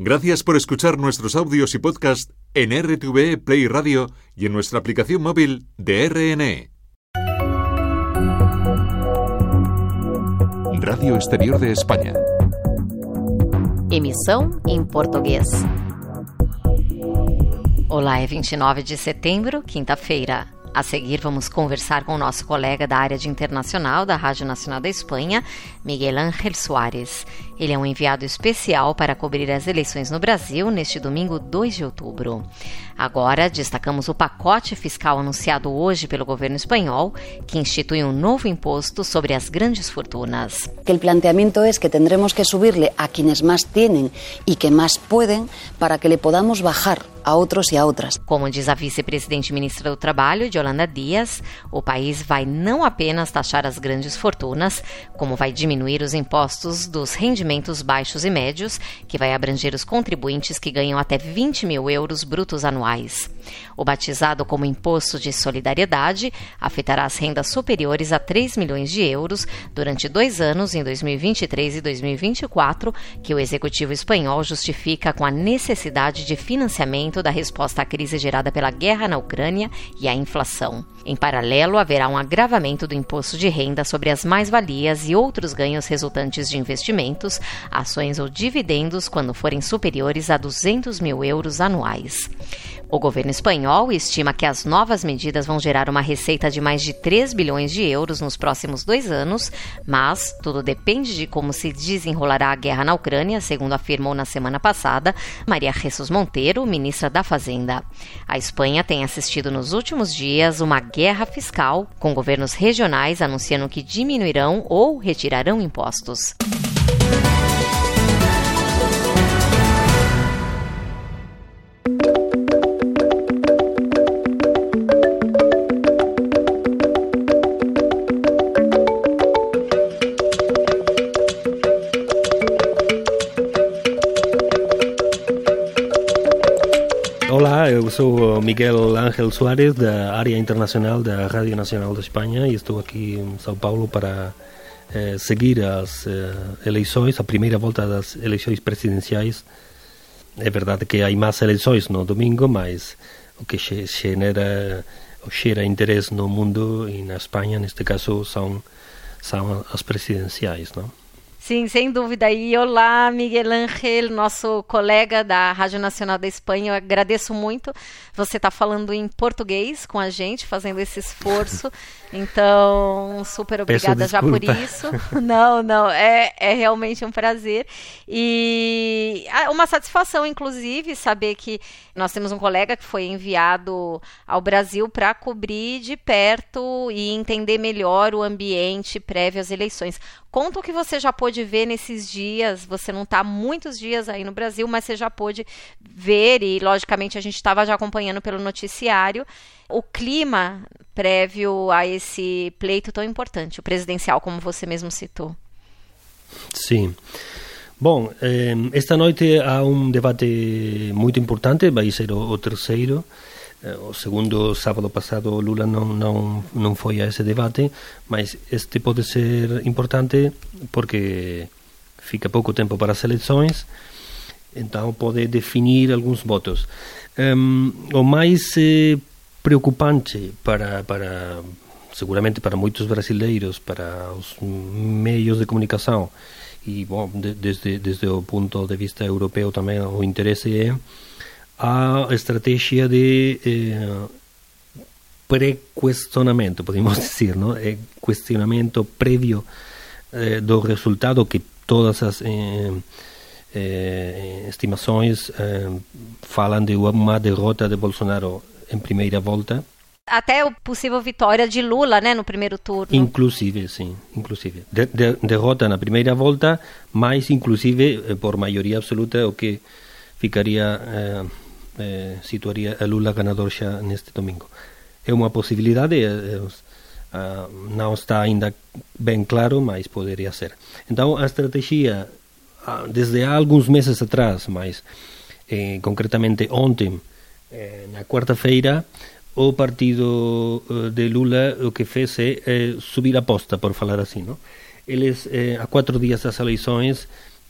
Gracias por escuchar nuestros audios y podcast en RTVE Play Radio y en nuestra aplicación móvil de RNE. Radio Exterior de España. Emissão em português. Olá, é 29 de setembro, quinta-feira. A seguir, vamos conversar com o nosso colega da área de internacional da Rádio Nacional da Espanha, Miguel Ángel Soares. Ele é um enviado especial para cobrir as eleições no Brasil neste domingo 2 de outubro. Agora, destacamos o pacote fiscal anunciado hoje pelo governo espanhol, que institui um novo imposto sobre as grandes fortunas. Que o planteamento é que tendremos que subirle a quienes mais têm e que mais podem para que le podamos bajar a outros e a outras. Como diz a vice-presidente ministra do Trabalho, Yolanda Díaz, o país vai não apenas taxar as grandes fortunas, como vai diminuir os impostos dos rendimentos baixos e médios, que vai abranger os contribuintes que ganham até 20 mil euros brutos anuais. O batizado como Imposto de Solidariedade afetará as rendas superiores a 3 milhões de euros durante 2 anos, em 2023 e 2024, que o Executivo espanhol justifica com a necessidade de financiamento da resposta à crise gerada pela guerra na Ucrânia e à inflação. Em paralelo, haverá um agravamento do imposto de renda sobre as mais-valias e outros ganhos resultantes de investimentos, ações ou dividendos quando forem superiores a 200 mil euros anuais. O governo espanhol estima que as novas medidas vão gerar uma receita de mais de 3 bilhões de euros nos próximos 2 anos, mas tudo depende de como se desenrolará a guerra na Ucrânia, segundo afirmou na semana passada Maria Jesús Monteiro, ministra da Fazenda. A Espanha tem assistido nos últimos dias uma guerra fiscal, com governos regionais anunciando que diminuirão ou retirarão impostos. Olá, eu sou Miguel Ángel Soares, da área internacional da Rádio Nacional da Espanha, e estou aqui em São Paulo para seguir as eleições, a primeira volta das eleições presidenciais. É verdade que há mais eleições no domingo, mas o que gera interesse no mundo e na Espanha, neste caso, são as presidenciais, não? Sim, sem dúvida. E olá, Miguel Ángel, nosso colega da Rádio Nacional da Espanha. Eu agradeço muito você estar falando em português com a gente, fazendo esse esforço. Então, super obrigada já por isso. Não, é realmente um prazer. E uma satisfação, inclusive, saber que nós temos um colega que foi enviado ao Brasil para cobrir de perto e entender melhor o ambiente prévio às eleições. Conta o que você já pôde ver nesses dias. Você não está há muitos dias aí no Brasil, mas você já pôde ver e, logicamente, a gente estava já acompanhando pelo noticiário o clima prévio a esse pleito tão importante, o presidencial, como você mesmo citou. Sim. Bom, esta noite há debate muito importante, vai ser o terceiro. O segundo, sábado passado, Lula não foi a esse debate, mas este pode ser importante porque fica pouco tempo para as eleições, então pode definir alguns votos. O mais preocupante seguramente para muitos brasileiros, para os meios de comunicação e, bom, desde o ponto de vista europeu também, o interesse é a estratégia de pré-questionamento, podemos dizer, não? Questionamento prévio do resultado, que todas as estimações falam de uma derrota de Bolsonaro em primeira volta. Até a possível vitória de Lula, né, no primeiro turno. Inclusive, sim. Derrota na primeira volta, mas inclusive por maioria absoluta, o que ficaria... situaria a Lula ganador já neste domingo. É uma possibilidade, não está ainda bem claro, mas poderia ser. Então, a estratégia, desde há alguns meses atrás, mas concretamente ontem, na quarta-feira, o partido de Lula o que fez é subir a aposta, por falar assim, não? Eles, há 4 dias das eleições,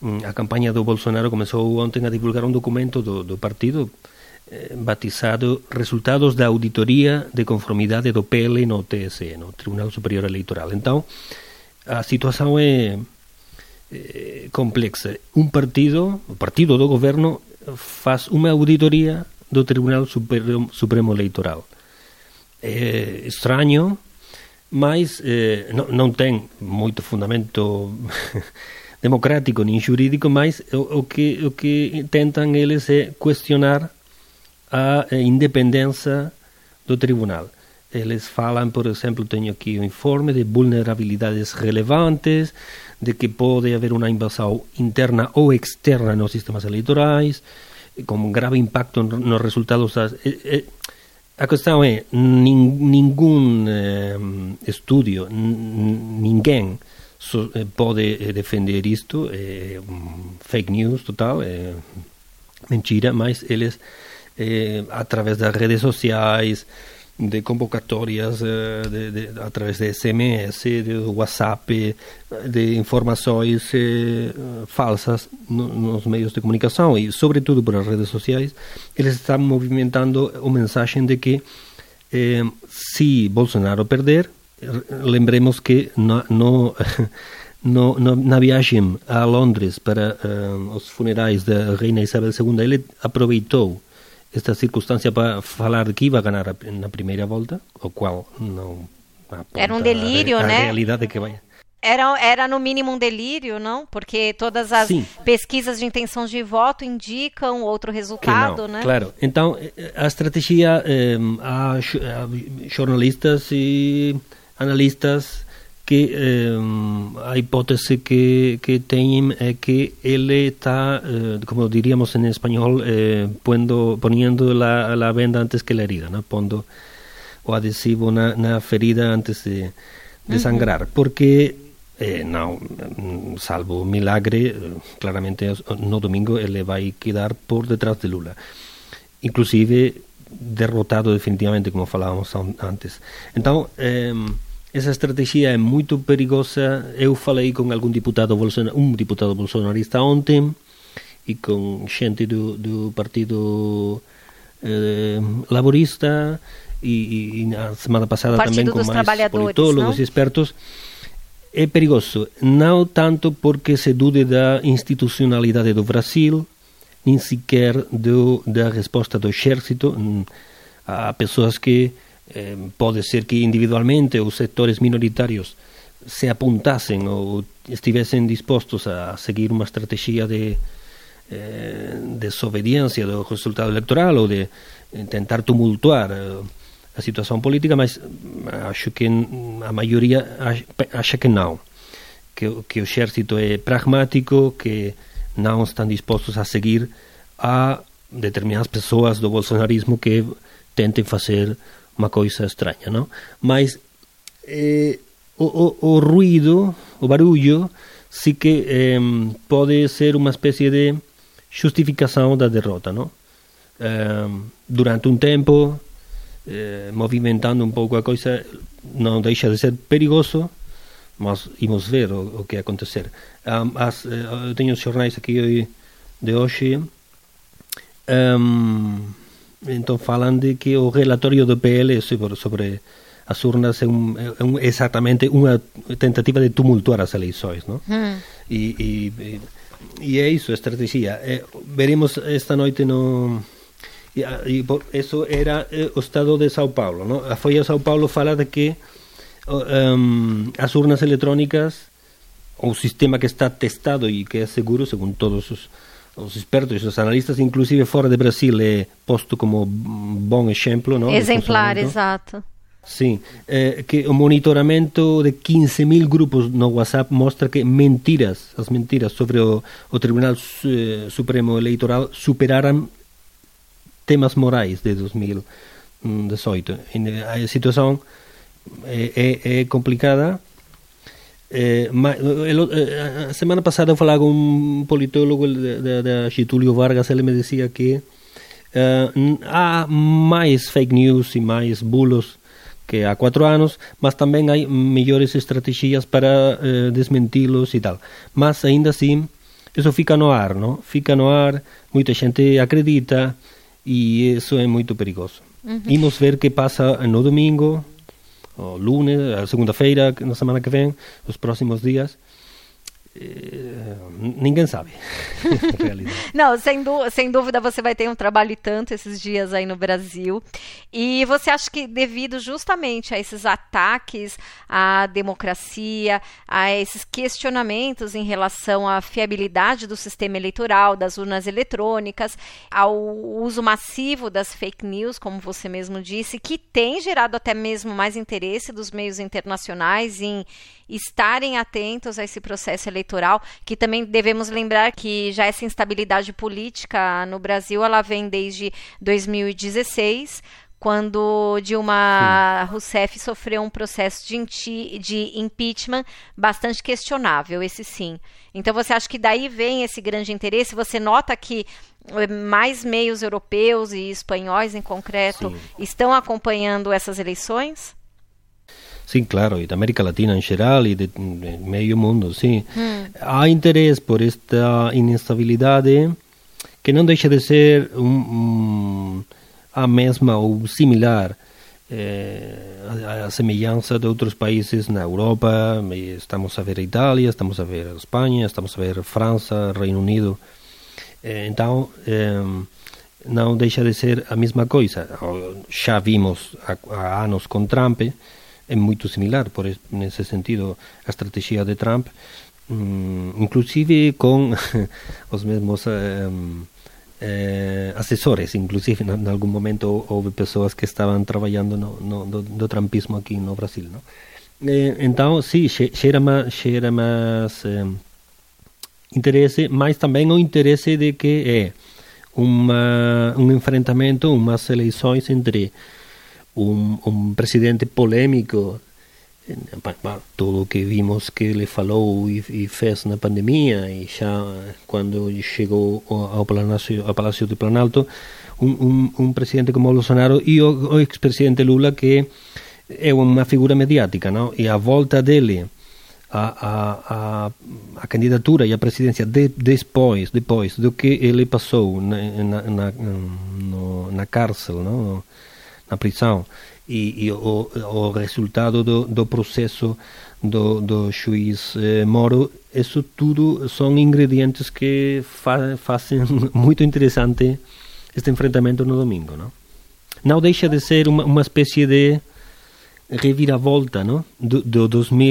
a campaña do Bolsonaro comezou ontem a divulgar un documento do partido batizado Resultados da Auditoría de Conformidade do PL no TSE, no Tribunal Superior Eleitoral. Então, a situación é complexa. O partido do governo faz unha auditoría do Tribunal Supremo Eleitoral. É estranho, mas non ten moito fundamento democrático nin xurídico, mas o que tentan eles é cuestionar a independencia do tribunal. Eles falan, por exemplo, teño aquí o informe de vulnerabilidades relevantes, de que pode haber unha invasão interna ou externa nos sistemas eleitorais, con grave impacto nos resultados das... A questão é, ningún estudio, ninguén pode defender isto, fake news total, mentira, mas eles a través das redes sociais, de convocatórias, a través de SMS, de WhatsApp, de informações falsas nos meios de comunicação e sobretudo por as redes sociais, eles estão movimentando a mensagem de que se Bolsonaro perder, lembremos que na viagem a Londres para os funerais da Rainha Isabel II, ele aproveitou esta circunstância para falar que ia ganhar na primeira volta, o qual não aponta era um delírio, a né? realidade que vai. Era no mínimo um delírio, não? Porque todas as pesquisas de intenção de voto indicam outro resultado, né? Claro. Então, a estratégia, há jornalistas e analistas que a hipótese que têm é que ele está, como diríamos en español, poniendo la venda antes que la herida, ¿no? Pondo o adhesivo na ferida antes de sangrar, porque salvo milagre, claramente no domingo ele vai quedar por detrás de Lula, inclusive derrotado definitivamente, como falábamos antes. Então, essa estratégia é muito perigosa. Eu falei com um diputado bolsonarista ontem e com gente do Partido Laborista e na semana passada também com mais politólogos e expertos. É perigoso, não tanto porque se dude da institucionalidade do Brasil, nem sequer da resposta do exército. Há pessoas que pode ser que individualmente os setores minoritários se apuntassem ou estivessem dispostos a seguir uma estratégia de desobediência do resultado eleitoral ou de tentar tumultuar a situação política, mas acho que a maioria acha que não, que o exército é pragmático, que não estão dispostos a seguir a determinadas pessoas do bolsonarismo que tentem fazer uma coisa estranha, não? Mas o ruído, o barulho, sí que pode ser uma espécie de justificação da derrota, não? Durante um tempo, movimentando um pouco a coisa, não deixa de ser perigoso, mas vamos ver o que acontecer. Eu tenho os jornais aqui de hoje. Então falam de que o relatório do PL sobre as urnas é exatamente uma tentativa de tumultuar as eleições, não? E é isso, a estratégia. Veremos esta noite e por isso era o estado de São Paulo, não? A Folha de São Paulo fala de que as urnas eletrónicas, o sistema que está testado e que é seguro, segundo todos os expertos e os analistas, inclusive fora de Brasil, é posto como bom exemplo, não? Exemplar, exato. Sim, que o monitoramento de 15.000 grupos no WhatsApp mostra que as mentiras sobre o Tribunal Supremo Eleitoral superaram temas morais de 2018. A situação é complicada. A semana passada eu falava com um politólogo da Getúlio Vargas. Ele me dizia que há mais fake news e mais bulos que há 4 anos, mas também há melhores estratégias para desmenti-los e tal. Mas ainda assim isso fica no ar, não? Fica no ar, muita gente acredita e isso é muito perigoso. Vamos ver o que passa no domingo, o lunes, a segunda-feira, na semana que vem, os próximos dias. Ninguém sabe. Não, sem dúvida você vai ter um trabalho e tanto esses dias aí no Brasil. E você acha que devido justamente a esses ataques à democracia, a esses questionamentos em relação à fiabilidade do sistema eleitoral, das urnas eletrônicas, ao uso massivo das fake news, como você mesmo disse, que tem gerado até mesmo mais interesse dos meios internacionais em estarem atentos a esse processo eleitoral, que também devemos lembrar que já essa instabilidade política no Brasil, ela vem desde 2016, quando Dilma Rousseff sofreu um processo de impeachment bastante questionável, esse sim. Então você acha que daí vem esse grande interesse? Você nota que mais meios europeus e espanhóis em concreto estão acompanhando essas eleições? Sim, claro, e da América Latina em geral e de meio mundo, sim. Há interesse por esta instabilidade que não deixa de ser a mesma ou similar a semelhança de outros países na Europa. Estamos a ver a Itália, estamos a ver a Espanha, estamos a ver a França, Reino Unido. Então, não deixa de ser a mesma coisa. Já vimos há anos com Trump. É muito similar, nesse sentido, a estratégia de Trump, inclusive com os mesmos assessores, inclusive em algum momento houve pessoas que estavam trabalhando no trumpismo aqui no Brasil, não? Então, sim, cheira mais interesse, mas também o interesse de que é um enfrentamento, umas eleições entre um presidente polêmico, tudo o que vimos que ele falou e fez na pandemia, e já quando chegou ao Palácio do Planalto, um presidente como Bolsonaro e o ex-presidente Lula, que é uma figura mediática, não? E a volta dele a candidatura e a presidência depois do que ele passou na cárcel, não? Na prisão, e o resultado do processo do juiz Moro, isso tudo são ingredientes que fazem muito interessante este enfrentamento no domingo, não? Não deixa de ser uma espécie de reviravolta, não? Do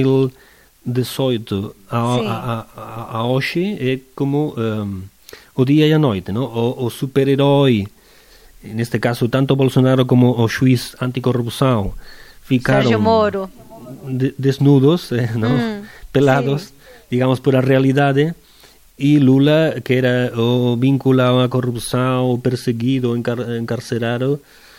2018 a hoje é como o dia e a noite, não? O super-herói, neste caso, tanto Bolsonaro como o juiz anticorrupção ficaram Sérgio Moro desnudos, não? Pelados, digamos, por a realidade, e Lula, que era o vinculado à corrupção, o perseguido, encarcerado,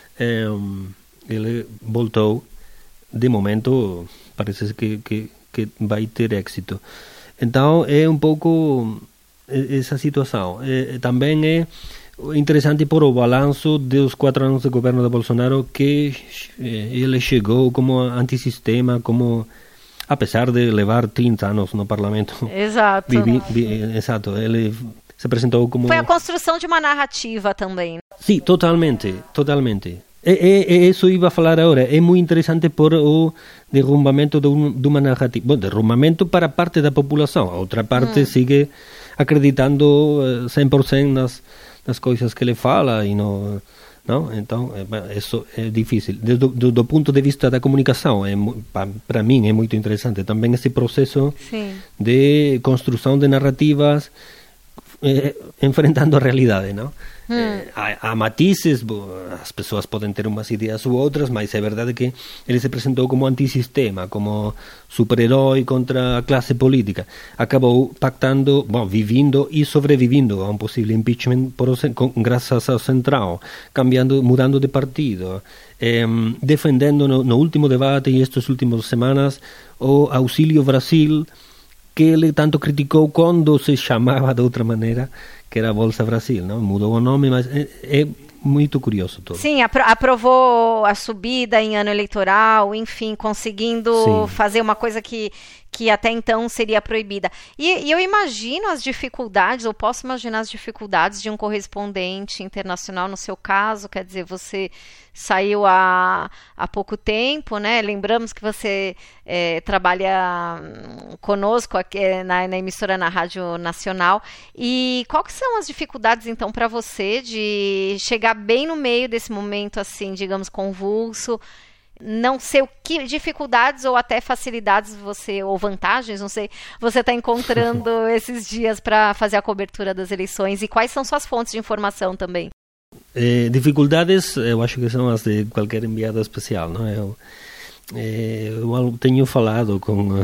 ele voltou. De momento, parece que vai ter êxito. Então, é um pouco essa situação. Também é interessante por o balanço dos 4 anos de governo de Bolsonaro, que ele chegou como antissistema, como, apesar de levar 30 anos no parlamento. Exato. Exato, ele se apresentou como... Foi a construção de uma narrativa também. Sim, totalmente. Isso iba a falar agora. É muito interessante por o derrumbamento de uma narrativa. Bom, derrumbamento para parte da população. A outra parte sigue acreditando 100% nas coisas que ele fala e não. Então, isso é difícil. Do ponto de vista da comunicação, para mim é muito interessante também esse processo de construção de narrativas enfrentando a realidade, não? Há matizes, as pessoas podem ter umas ideias ou outras, mas é verdade que ele se apresentou como antissistema, como super-herói contra a classe política. Acabou pactando, vivendo e sobrevivendo a um possível impeachment graças ao Central, mudando de partido, defendendo no último debate e estas últimas semanas o Auxílio Brasil, que ele tanto criticou quando se chamava de outra maneira, que era Bolsa Brasil, não? Mudou o nome, mas é muito curioso tudo. Sim, aprovou a subida em ano eleitoral, enfim, conseguindo fazer uma coisa que que até então seria proibida. E eu imagino as dificuldades, eu posso imaginar as dificuldades de um correspondente internacional, no seu caso, quer dizer, você saiu há pouco tempo, né? Lembramos que você trabalha conosco aqui na emissora, na Rádio Nacional. E quais são as dificuldades, então, para você de chegar bem no meio desse momento, assim, digamos, convulso? Não sei o que dificuldades ou até facilidades ou vantagens, não sei, você está encontrando esses dias para fazer a cobertura das eleições, e quais são suas fontes de informação também? Dificuldades, eu acho que são as de qualquer enviado especial, não? Eu tenho falado com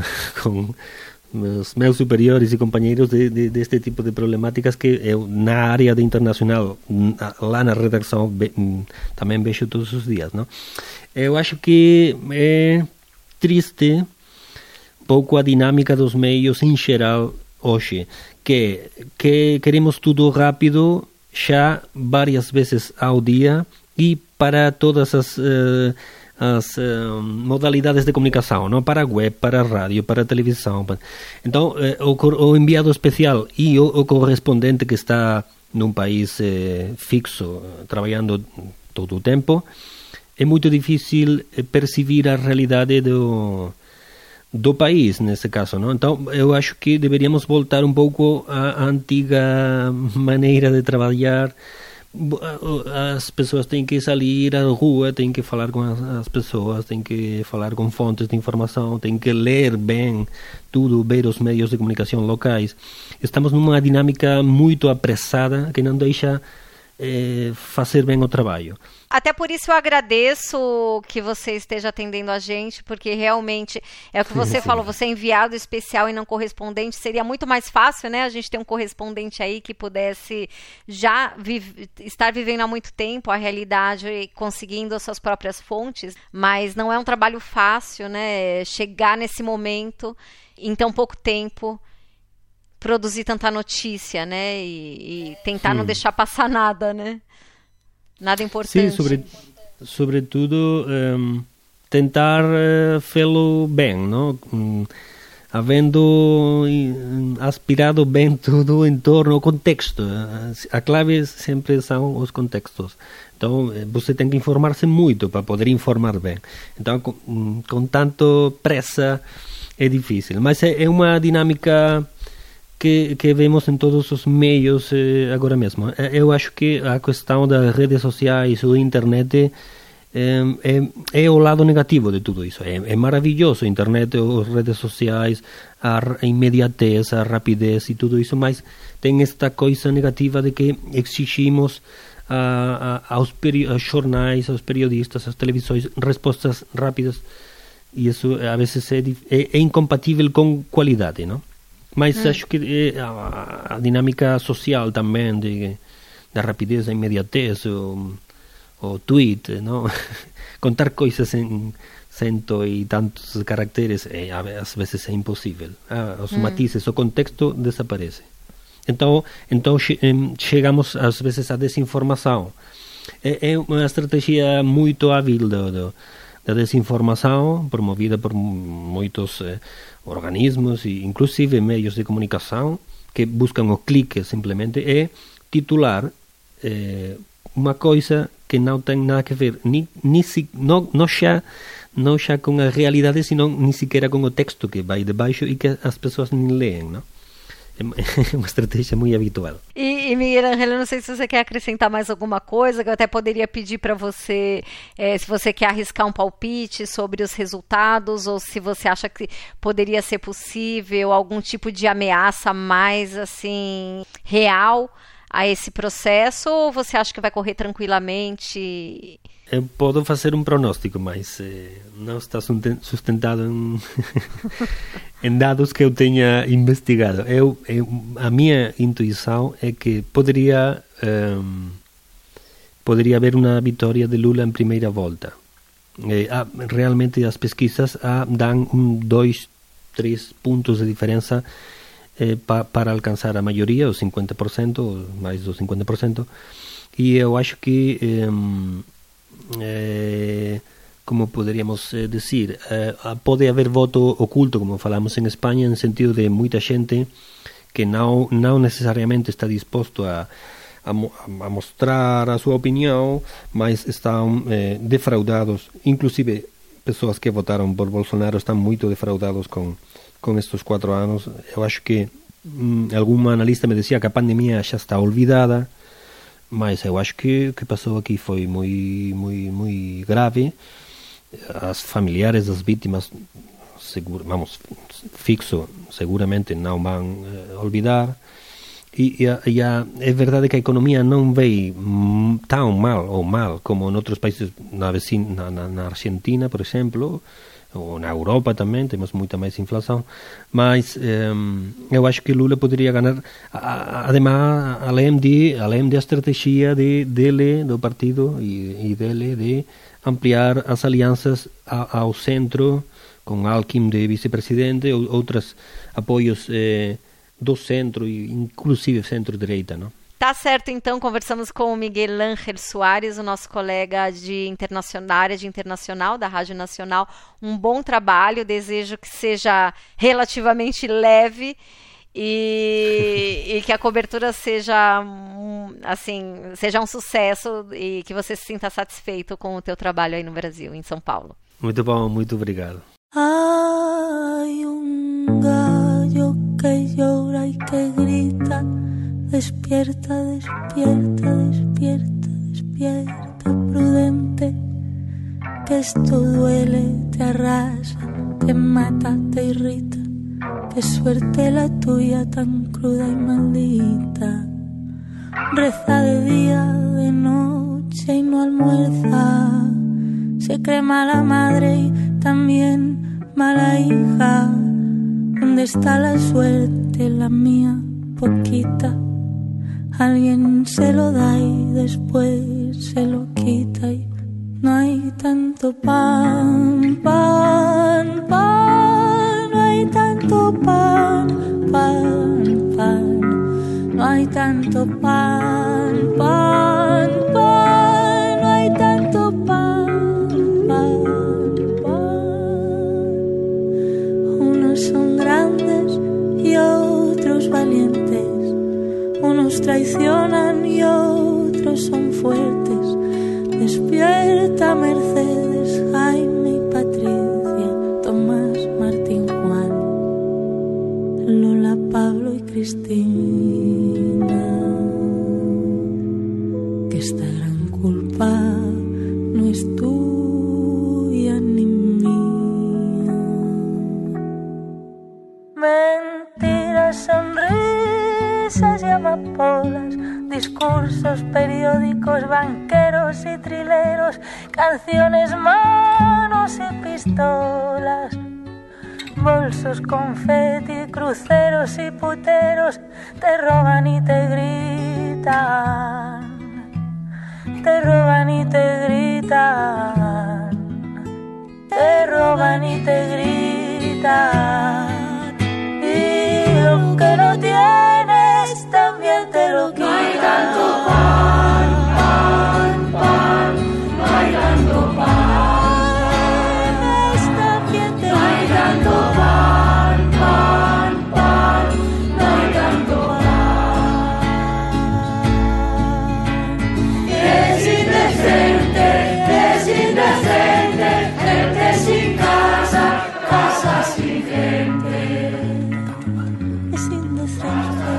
os meus superiores e companheiros deste tipo de problemáticas que eu, na área de internacional, lá na redação, também vejo todos os dias, não? Eu acho que é triste pouco a dinâmica dos meios em geral hoje, que queremos tudo rápido, já várias vezes ao dia, e para todas as modalidades de comunicação, não? Para a web, para a rádio, para a televisão. Então, o enviado especial e o correspondente que está num país fixo, trabalhando todo o tempo, é muito difícil perceber a realidade do país, nesse caso, não? Então, eu acho que deveríamos voltar um pouco à antiga maneira de trabalhar. As pessoas têm que sair à rua, têm que falar com as pessoas, têm que falar com fontes de informação, têm que ler bem tudo, ver os meios de comunicação locais. Estamos numa dinâmica muito apressada que não deixa fazer bem o trabalho. Até por isso eu agradeço que você esteja atendendo a gente, porque realmente é o que você falou, você é enviado especial e não correspondente, seria muito mais fácil, né? A gente ter um correspondente aí que pudesse já estar vivendo há muito tempo a realidade e conseguindo as suas próprias fontes, mas não é um trabalho fácil, né? Chegar nesse momento em tão pouco tempo, produzir tanta notícia, né? E tentar não deixar passar nada, né? Nada importante. Sim, sobretudo tentar fê-lo bem, não? Havendo aspirado bem tudo em torno ao contexto. A clave sempre são os contextos. Então, você tem que informar-se muito para poder informar bem. Então, com tanto pressa é difícil. Mas é uma dinâmica que vemos em todos os meios agora mesmo. Eu acho que a questão das redes sociais ou internet é o lado negativo de tudo isso. É maravilhoso a internet, as redes sociais, a imediatez, a rapidez e tudo isso, mas tem esta coisa negativa de que exigimos aos jornais, aos periodistas, às televisões, respostas rápidas, e isso a vezes é incompatível com qualidade, não? Mas acho que a dinâmica social também, da rapidez, da imediatez, o tweet, não? Contar coisas em 100 e tantos caracteres, às vezes é impossível. Os matizes, o contexto desaparece. Então chegamos às vezes à desinformação. É uma estratégia muito hábil da desinformação, promovida por muitos organismos e inclusive meios de comunicação que buscam o clique simplesmente, é titular uma coisa que não tem nada a ver não já com a realidade, senão nem sequer com o texto que vai debaixo e que as pessoas nem leem, não? É uma estratégia muito habitual. E Miguel Ángel, eu não sei se você quer acrescentar mais alguma coisa, que eu até poderia pedir para você, se você quer arriscar um palpite sobre os resultados, ou se você acha que poderia ser possível algum tipo de ameaça mais assim real a esse processo, ou você acha que vai correr tranquilamente? Eu posso fazer um pronóstico, mas não está sustentado em dados que eu tenha investigado. A minha intuição é que poderia haver uma vitória de Lula em primeira volta. Realmente as pesquisas dão 2, 3 pontos de diferença para alcançar a maioria, os 50%, ou mais dos 50%, e eu acho que como poderíamos decir, pode haver voto oculto, como falamos en España, en sentido de moita xente que non necesariamente está disposto a mostrar a súa opinión, mas están defraudados. Inclusive, persoas que votaron por Bolsonaro están moito defraudados con estes 4 anos. Eu acho que algún analista me decía que a pandemia xa está olvidada, mas eu acho que o que pasou aquí foi moi grave. As familiares das vítimas, fixo, seguramente non van olvidar. E é verdade que a economía non vai tan mal como en outros países na Argentina, por exemplo, ou na Europa tamén, temos moita máis inflación, mas eu acho que Lula poderia ganar, además, além da estratégia dele, do partido, e dele de ampliar as alianças ao centro, com Alckmin de vicepresidente, ou outros apoios do centro, e inclusive centro-direita, não? Tá certo, então, conversamos com o Miguel Ángel Soares, o nosso colega da área de internacional, da Rádio Nacional. Um bom trabalho, desejo que seja relativamente leve e que a cobertura seja um sucesso e que você se sinta satisfeito com o teu trabalho aí no Brasil, em São Paulo. Muito bom, muito obrigado. Hay un gallo que llora y que grita. Despierta, despierta, despierta, despierta, prudente, que esto duele, te arrasa, te mata, te irrita, qué suerte la tuya tan cruda y maldita. Reza de día, de noche y no almuerza, se cree mala madre y también mala hija. ¿Dónde está la suerte, la mía, poquita? Alguien se lo da y después se lo quita y no hay tanto pan, pan, pan, no hay tanto pan, pan, pan, no hay tanto pan, pan, pan, no hay tanto pan, pan, pan. Unos son grandes y otros valientes. Unos traicionan y otros son fuertes. Despierta Mercedes, Jaime y Patricia, Tomás, Martín, Juan, Lola, Pablo y Cristina. Que esta gran culpa no es tuya ni mía. Mentiras, sonrisas y amapolas, discursos, periódicos, banqueros y trileros, canciones, manos y pistolas, bolsos, confeti, cruceros y puteros, te roban y te gritan, te roban y te gritan, te roban y te gritan, y lo que no tienes también te lo quitan. No hay tanto pan, pan, pan, no hay tanto pan, también te no hay tanto pan, pan, pan, no hay tanto pan. Es indecente, gente sin casa, casa sin gente. Es indecente.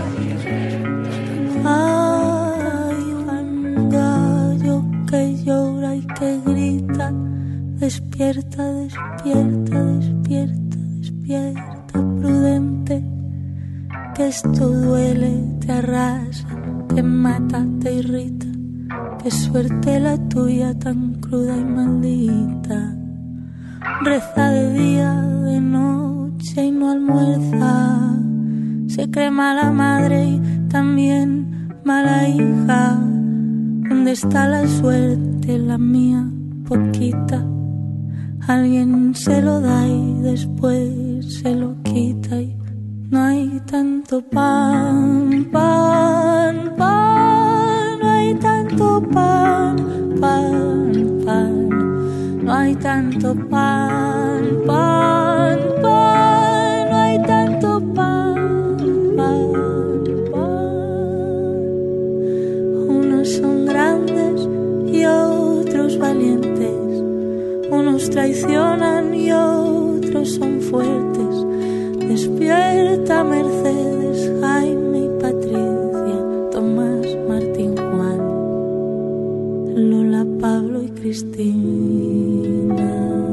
Hay un gallo que llora y que grita. Despierta, despierta, despierta, despierta, prudente, que esto duele, te arrasa, te mata, te irrita, qué suerte la tuya tan cruda y maldita. Reza de día, de noche y no almuerza, se cree mala madre y también mala hija. ¿Dónde está la suerte, la mía, poquita? Alguien se lo da y después se lo quita y no hay tanto pan, pan, pan, no hay tanto pan, pan, pan, no hay tanto pan, pan, pan, no hay tanto pan, pan, pan. Unos son grandes y otros valientes, unos traicionan y otros son fuertes. Despierta Mercedes, Jaime y Patricia, Tomás, Martín, Juan, Lola, Pablo y Cristina,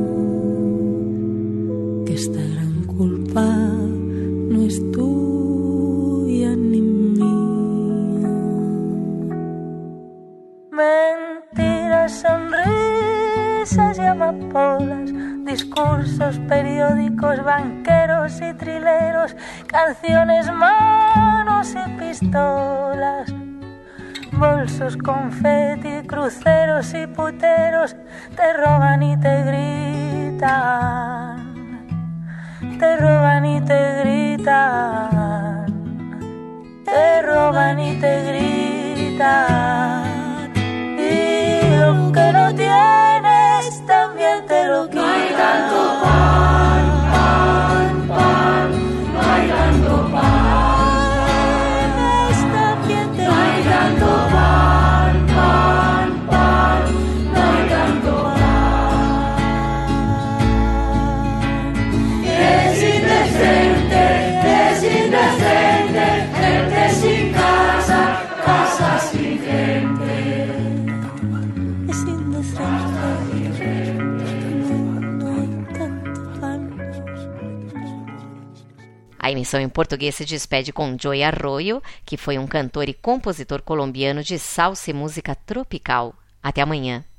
que esta gran culpa no es tuya ni mía. Mentiras, sonrisas y amapolas, discursos, periódicos, banqueros y trileros, canciones, manos y pistolas, bolsos, confeti, cruceros y puteros, te roban y te gritan, te roban y te gritan, te roban y te gritan, y lo que no tienes también te lo quitan. No hay tanto pan, pan, pan, no hay tanto pan, también te no hay tanto pan, pan, pan, no hay tanto pan. Es indecente, gente sin casa, casa sin gente. Es indecente. A emissão em português se despede com Joey Arroyo, que foi um cantor e compositor colombiano de salsa e música tropical. Até amanhã.